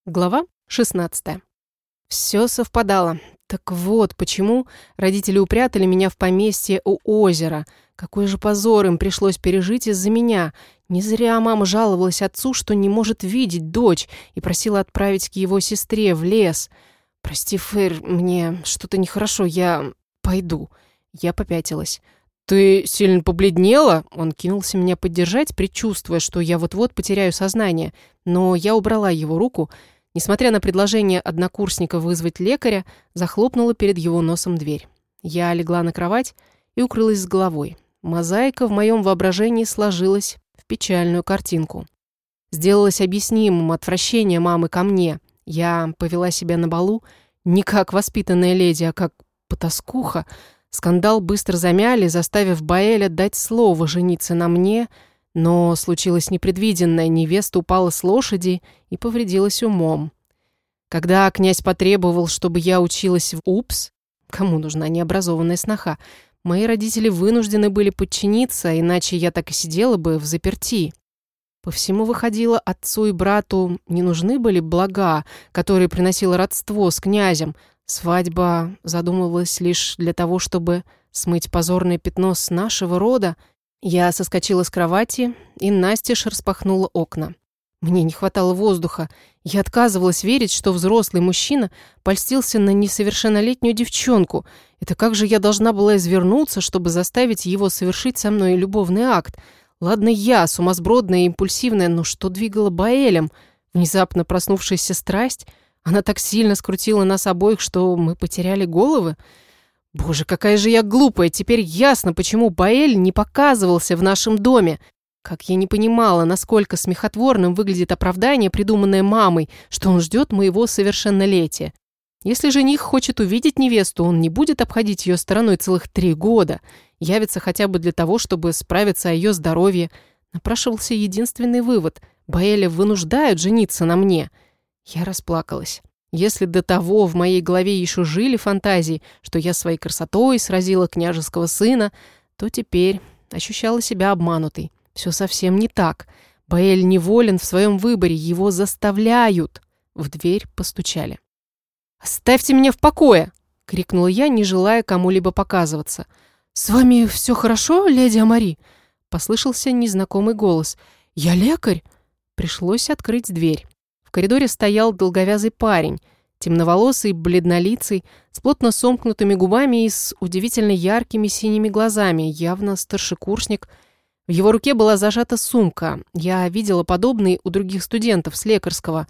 Глава 16. Все совпадало. Так вот, почему родители упрятали меня в поместье у озера. Какой же позор им пришлось пережить из-за меня. Не зря мама жаловалась отцу, что не может видеть дочь, и просила отправить к его сестре в лес. «Прости, Фейр, мне что-то нехорошо, я пойду». Я попятилась. «Ты сильно побледнела?» Он кинулся меня поддержать, предчувствуя, что я вот-вот потеряю сознание. Но я убрала его руку. Несмотря на предложение однокурсника вызвать лекаря, захлопнула перед его носом дверь. Я легла на кровать и укрылась с головой. Мозаика в моем воображении сложилась в печальную картинку. Сделалось объяснимым отвращение мамы ко мне. Я повела себя на балу не как воспитанная леди, а как потаскуха. Скандал быстро замяли, заставив Баэля дать слово жениться на мне, но случилось непредвиденное. Невеста упала с лошади и повредилась умом. Когда князь потребовал, чтобы я училась в УПС, кому нужна необразованная сноха, мои родители вынуждены были подчиниться, иначе я так и сидела бы в заперти. По всему выходило, отцу и брату не нужны были блага, которые приносило родство с князем. Свадьба задумывалась лишь для того, чтобы смыть позорное пятно с нашего рода. Я соскочила с кровати и настежь распахнула окна. Мне не хватало воздуха. Я отказывалась верить, что взрослый мужчина польстился на несовершеннолетнюю девчонку. Это как же я должна была извернуться, чтобы заставить его совершить со мной любовный акт? Ладно я, сумасбродная и импульсивная, но что двигало Баэлем? Внезапно проснувшаяся страсть? Она так сильно скрутила нас обоих, что мы потеряли головы? Боже, какая же я глупая! Теперь ясно, почему Баэль не показывался в нашем доме. Как я не понимала, насколько смехотворным выглядит оправдание, придуманное мамой, что он ждет моего совершеннолетия. Если жених хочет увидеть невесту, он не будет обходить ее стороной целых 3 года. Явится хотя бы для того, чтобы справиться о ее здоровье. Напрашивался единственный вывод. Баэля вынуждают жениться на мне. Я расплакалась. Если до того в моей голове еще жили фантазии, что я своей красотой сразила княжеского сына, то теперь ощущала себя обманутой. Все совсем не так. Баэль неволен в своем выборе, его заставляют. В дверь постучали. «Оставьте меня в покое!» — крикнула я, не желая кому-либо показываться. «С вами все хорошо, леди Амари?» — послышался незнакомый голос. «Я лекарь!» Пришлось открыть дверь. В коридоре стоял долговязый парень, темноволосый, бледнолицый, с плотно сомкнутыми губами и с удивительно яркими синими глазами, явно старшекурсник. В его руке была зажата сумка. Я видела подобные у других студентов с лекарского.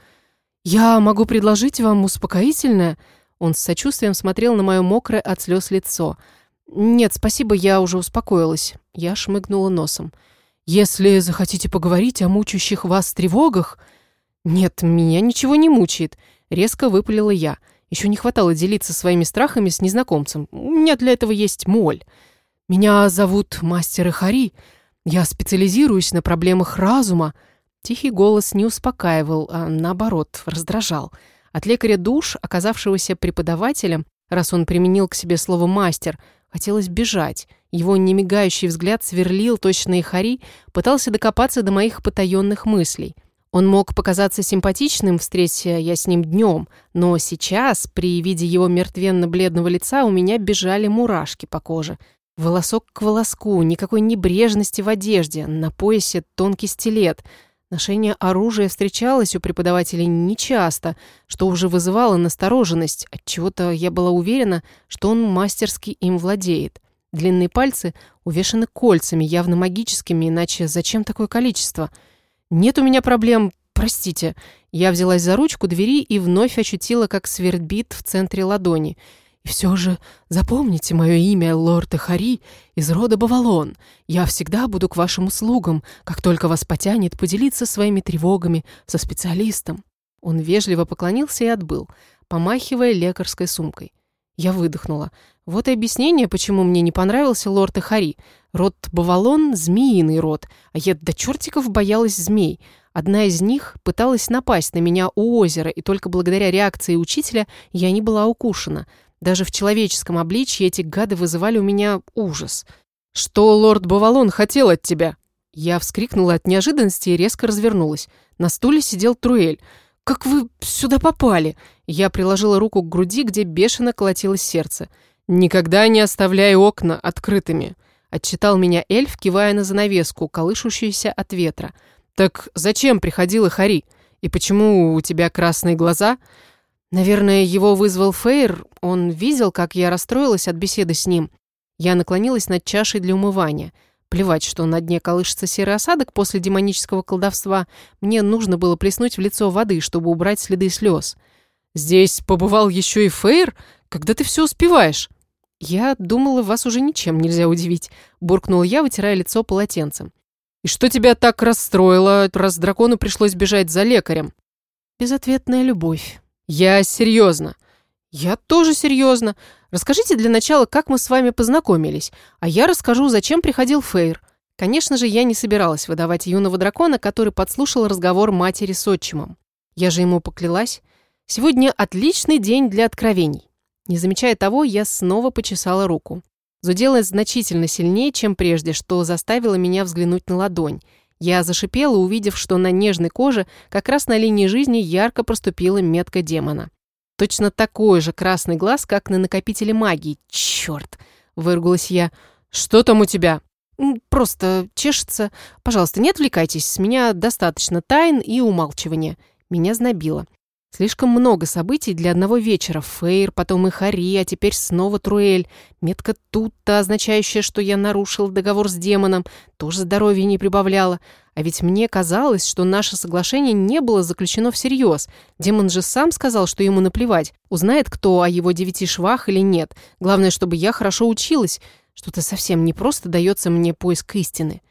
«Я могу предложить вам успокоительное?» Он с сочувствием смотрел на мое мокрое от слез лицо. «Нет, спасибо, я уже успокоилась». Я шмыгнула носом. «Если захотите поговорить о мучающих вас тревогах...» «Нет, меня ничего не мучает», — резко выпалила я. Еще не хватало делиться своими страхами с незнакомцем. У меня для этого есть моль. «Меня зовут мастер Эхари. Я специализируюсь на проблемах разума». Тихий голос не успокаивал, а наоборот, раздражал. От лекаря душ, оказавшегося преподавателем, раз он применил к себе слово «мастер», хотелось бежать. Его немигающий взгляд сверлил точно Эхари, пытался докопаться до моих потаенных мыслей. Он мог показаться симпатичным, встреться я с ним днем, но сейчас, при виде его мертвенно-бледного лица, у меня бежали мурашки по коже. Волосок к волоску, никакой небрежности в одежде, на поясе тонкий стилет. Ношение оружия встречалось у преподавателей нечасто, что уже вызывало настороженность. Отчего-то я была уверена, что он мастерски им владеет. Длинные пальцы увешаны кольцами, явно магическими, иначе зачем такое количество? «Нет у меня проблем, простите». Я взялась за ручку двери и вновь ощутила, как свербит в центре ладони. «И все же запомните мое имя, лорд Эхари из рода Бавалон. Я всегда буду к вашим услугам, как только вас потянет поделиться своими тревогами со специалистом». Он вежливо поклонился и отбыл, помахивая лекарской сумкой. Я выдохнула. Вот и объяснение, почему мне не понравился лорд Эхари. Род Бавалон — змеиный род, а я до чертиков боялась змей. Одна из них пыталась напасть на меня у озера, и только благодаря реакции учителя я не была укушена. Даже в человеческом обличье эти гады вызывали у меня ужас. «Что лорд Бавалон хотел от тебя?» Я вскрикнула от неожиданности и резко развернулась. На стуле сидел Труэль. как вы сюда попали?» Я приложила руку к груди, где бешено колотилось сердце. «Никогда не оставляй окна открытыми», — отчитал меня эльф, кивая на занавеску, колышущуюся от ветра. «Так зачем приходила Хари? И почему у тебя красные глаза?» Наверное, его вызвал Фейр. Он видел, как я расстроилась от беседы с ним. Я наклонилась над чашей для умывания. Плевать, что на дне колышется серый осадок после демонического колдовства. Мне нужно было плеснуть в лицо воды, чтобы убрать следы слез. «Здесь побывал еще и Фейр? Когда ты все успеваешь?» «Я думала, вас уже ничем нельзя удивить», — буркнула я, вытирая лицо полотенцем. «И что тебя так расстроило, раз дракону пришлось бежать за лекарем?» «Безответная любовь». «Я серьезно». «Я тоже серьезно. Расскажите для начала, как мы с вами познакомились, а я расскажу, зачем приходил Фейр». Конечно же, я не собиралась выдавать юного дракона, который подслушал разговор матери с отчимом. Я же ему поклялась. Сегодня отличный день для откровений. Не замечая того, я снова почесала руку. Зудела значительно сильнее, чем прежде, что заставило меня взглянуть на ладонь. Я зашипела, увидев, что на нежной коже, как раз на линии жизни, ярко проступила метка демона. Точно такой же красный глаз, как на накопителе магии. «Черт!» — выругалась я. «Что там у тебя?» «Просто чешется. Пожалуйста, не отвлекайтесь. С меня достаточно тайн и умалчивания». Меня знобило. Слишком много событий для одного вечера. Фейр, потом и Хари, а теперь снова Труэль. Метка тут-то, означающая, что я нарушил договор с демоном, тоже здоровья не прибавляла. А ведь мне казалось, что наше соглашение не было заключено всерьез. Демон же сам сказал, что ему наплевать, узнает кто о его 9 швах или нет. Главное, чтобы я хорошо училась. Что-то совсем непросто дается мне поиск истины.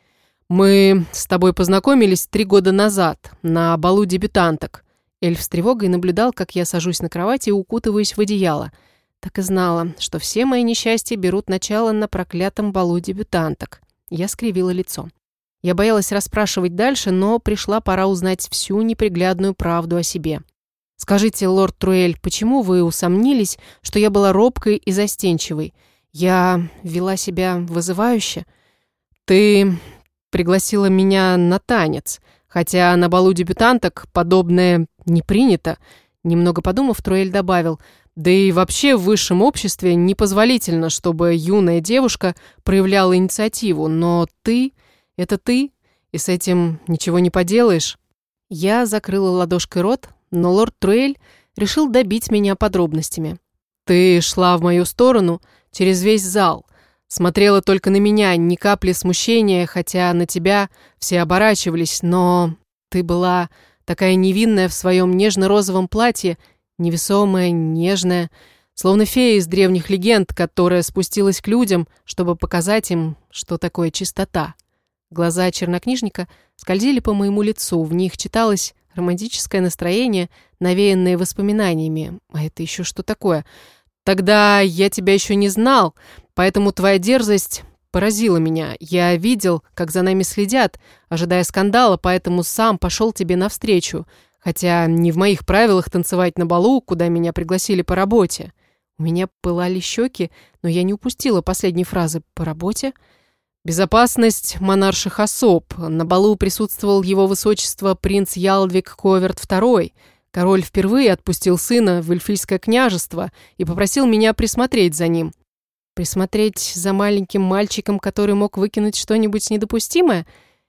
«Мы с тобой познакомились 3 года назад, на балу дебютанток». Эльф с тревогой наблюдал, как я сажусь на кровати и укутываюсь в одеяло. Так и знала, что все мои несчастья берут начало на проклятом балу дебютанток. Я скривила лицо. Я боялась расспрашивать дальше, но пришла пора узнать всю неприглядную правду о себе. «Скажите, лорд Труэль, почему вы усомнились, что я была робкой и застенчивой? Я вела себя вызывающе? Ты пригласила меня на танец, хотя на балу дебютанток подобное не принято». Немного подумав, Труэль добавил: «Да и вообще в высшем обществе непозволительно, чтобы юная девушка проявляла инициативу, но ты... это ты, и с этим ничего не поделаешь». Я закрыла ладошкой рот, но лорд Труэль решил добить меня подробностями. «Ты шла в мою сторону через весь зал, смотрела только на меня, ни капли смущения, хотя на тебя все оборачивались, но ты была такая невинная в своем нежно-розовом платье, невесомая, нежная, словно фея из древних легенд, которая спустилась к людям, чтобы показать им, что такое чистота». Глаза чернокнижника скользили по моему лицу, в них читалось романтическое настроение, навеянное воспоминаниями. А это еще что такое? «Тогда я тебя еще не знал, поэтому твоя дерзость поразила меня. Я видел, как за нами следят, ожидая скандала, поэтому сам пошел тебе навстречу, хотя не в моих правилах танцевать на балу, куда меня пригласили по работе». У меня пылали щеки, но я не упустила последней фразы «по работе». «Безопасность монарших особ. На балу присутствовал его высочество принц Ялдвиг Коверт II. Король впервые отпустил сына в эльфийское княжество и попросил меня присмотреть за ним». «Присмотреть за маленьким мальчиком, который мог выкинуть что-нибудь недопустимое?»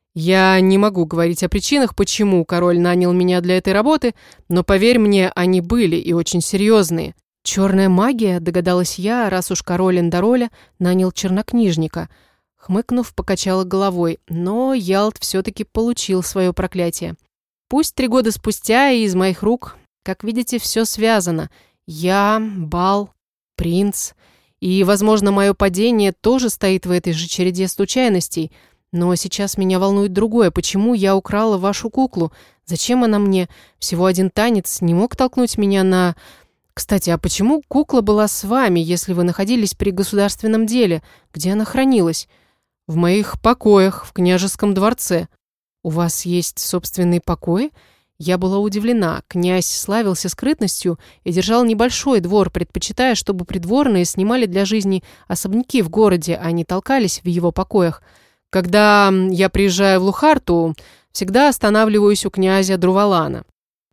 «Я не могу говорить о причинах, почему король нанял меня для этой работы, но, поверь мне, они были и очень серьезные». «Черная магия», — догадалась я, раз уж король Эндороля нанял чернокнижника. Хмыкнув, покачала головой, но Ялт все-таки получил свое проклятие. Пусть 3 года спустя и из моих рук, как видите, все связано. Я, бал, принц, и, возможно, мое падение тоже стоит в этой же череде случайностей. Но сейчас меня волнует другое. Почему я украла вашу куклу? Зачем она мне? Всего один танец не мог толкнуть меня на... Кстати, а почему кукла была с вами, если вы находились при государственном деле? Где она хранилась? В моих покоях, в княжеском дворце. У вас есть собственные покои? Я была удивлена. Князь славился скрытностью и держал небольшой двор, предпочитая, чтобы придворные снимали для жизни особняки в городе, а не толкались в его покоях. Когда я приезжаю в Лухарту, всегда останавливаюсь у князя Друвалана.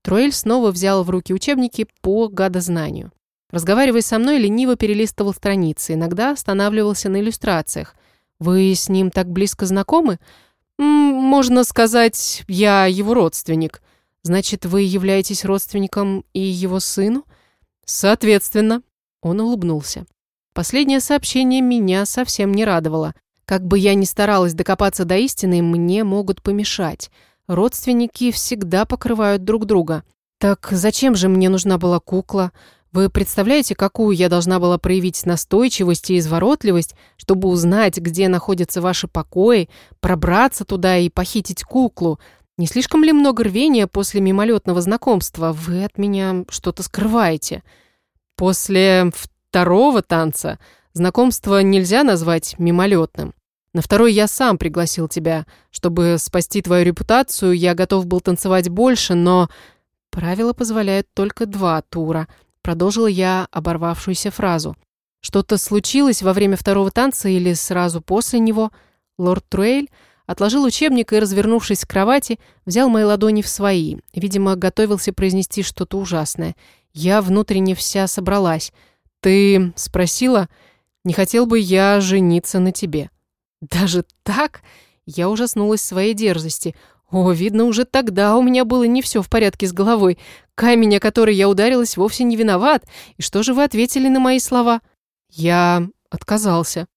Труэль снова взял в руки учебники по гадознанию. Разговаривая со мной, лениво перелистывал страницы, иногда останавливался на иллюстрациях. «Вы с ним так близко знакомы?» «Можно сказать, я его родственник». «Значит, вы являетесь родственником и его сыну?» «Соответственно». Он улыбнулся. Последнее сообщение меня совсем не радовало. Как бы я ни старалась докопаться до истины, мне могут помешать. Родственники всегда покрывают друг друга. Так зачем же мне нужна была кукла? Вы представляете, какую я должна была проявить настойчивость и изворотливость, чтобы узнать, где находятся ваши покои, пробраться туда и похитить куклу? Не слишком ли много рвения после мимолетного знакомства? Вы от меня что-то скрываете. После второго танца знакомство нельзя назвать мимолетным. На второй я сам пригласил тебя. Чтобы спасти твою репутацию, я готов был танцевать больше, но правила позволяют только 2 тура. Продолжила я оборвавшуюся фразу. Что-то случилось во время второго танца или сразу после него? Лорд Труэль отложил учебник и, развернувшись к кровати, взял мои ладони в свои. Видимо, готовился произнести что-то ужасное. Я внутренне вся собралась. «Ты спросила, не хотел бы я жениться на тебе?» «Даже так?» Я ужаснулась своей дерзости. О, видно, уже тогда у меня было не все в порядке с головой. Камень, о который я ударилась, вовсе не виноват. И что же вы ответили на мои слова? Я отказался.